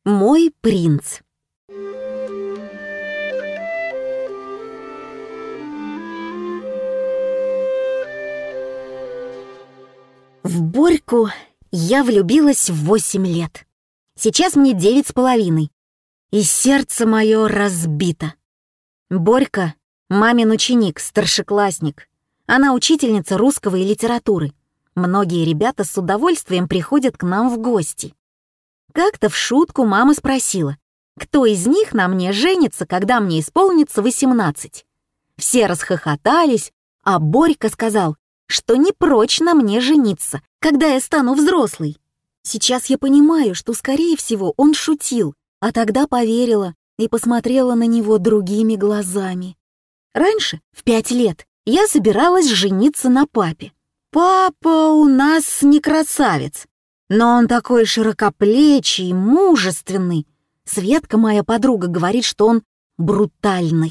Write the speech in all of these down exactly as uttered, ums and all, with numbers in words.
Мой принц. В Борьку я влюбилась в восемь лет. Сейчас мне девять с половиной, и сердце мое разбито. Борька — мамин ученик, старшеклассник. Она учительница русского и литературы. Многие ребята с удовольствием приходят к нам в гости. Как-то в шутку мама спросила, кто из них на мне женится, когда мне исполнится восемнадцать. Все расхохотались, а Борька сказал, что не прочь на мне жениться, когда я стану взрослой. Сейчас я понимаю, что, скорее всего, он шутил, а тогда поверила и посмотрела на него другими глазами. Раньше, в пять лет, я собиралась жениться на папе. Папа у нас не красавец, но он такой широкоплечий, мужественный. Светка, моя подруга, говорит, что он брутальный.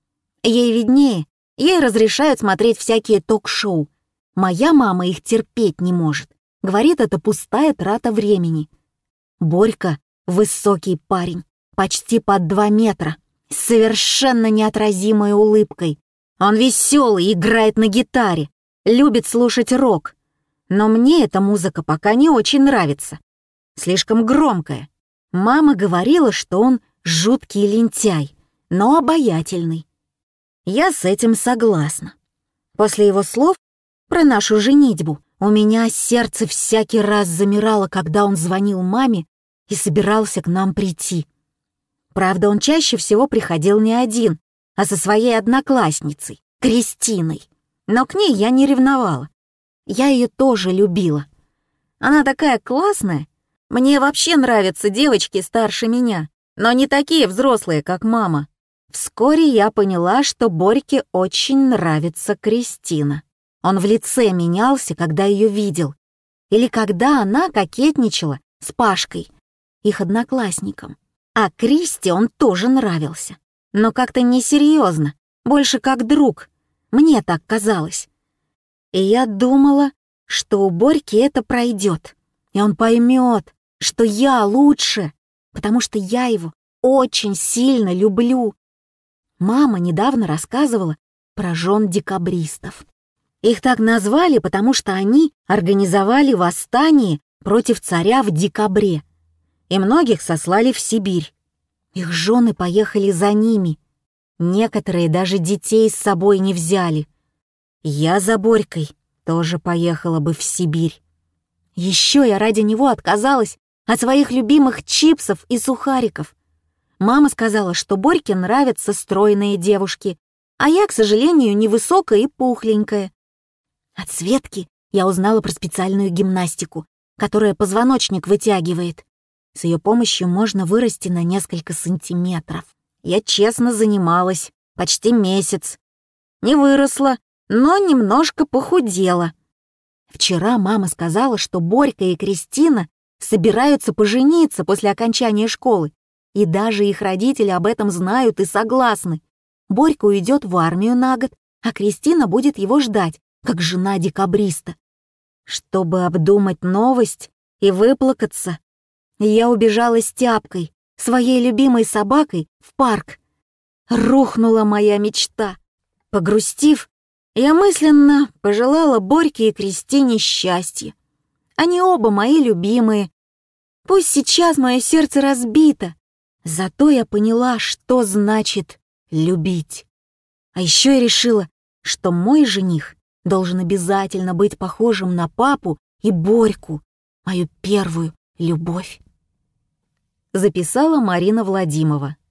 Ей виднее, ей разрешают смотреть всякие ток-шоу. Моя мама их терпеть не может. Говорит, это пустая трата времени. Борька — высокий парень, почти под два метра, с совершенно неотразимой улыбкой. Он веселый, играет на гитаре, любит слушать рок. Но мне эта музыка пока не очень нравится. Слишком громкая. Мама говорила, что он жуткий лентяй, но обаятельный. Я с этим согласна. После его слов про нашу женитьбу у меня сердце всякий раз замирало, когда он звонил маме и собирался к нам прийти. Правда, он чаще всего приходил не один, а со своей одноклассницей, Кристиной. Но к ней я не ревновала. Я ее тоже любила. Она такая классная. Мне вообще нравятся девочки старше меня, но не такие взрослые, как мама. Вскоре я поняла, что Борьке очень нравится Кристина. Он в лице менялся, когда ее видел. Или когда она кокетничала с Пашкой, их одноклассником. А Кристи он тоже нравился. Но как-то несерьезно, больше как друг. Мне так казалось. И я думала, что у Борьки это пройдет, и он поймет, что я лучше, потому что я его очень сильно люблю. Мама недавно рассказывала про жен декабристов. Их так назвали, потому что они организовали восстание против царя в декабре, и многих сослали в Сибирь. Их жены поехали за ними. Некоторые даже детей с собой не взяли. Я за Борькой тоже поехала бы в Сибирь. Еще я ради него отказалась от своих любимых чипсов и сухариков. Мама сказала, что Борьке нравятся стройные девушки, а я, к сожалению, невысокая и пухленькая. От Светки я узнала про специальную гимнастику, которая позвоночник вытягивает. С ее помощью можно вырасти на несколько сантиметров. Я честно занималась, почти месяц. Не выросла, но немножко похудела. Вчера мама сказала, что Борька и Кристина собираются пожениться после окончания школы, и даже их родители об этом знают и согласны. Борька уйдет в армию на год, а Кристина будет его ждать, как жена декабриста. Чтобы обдумать новость и выплакаться, я убежала с Тяпкой, своей любимой собакой, в парк. Рухнула моя мечта. Погрустив, я мысленно пожелала Борьке и Кристине счастья. Они оба мои любимые. Пусть сейчас мое сердце разбито, зато я поняла, что значит любить. А еще я решила, что мой жених должен обязательно быть похожим на папу и Борьку, мою первую любовь. Записала Марина Владимирова.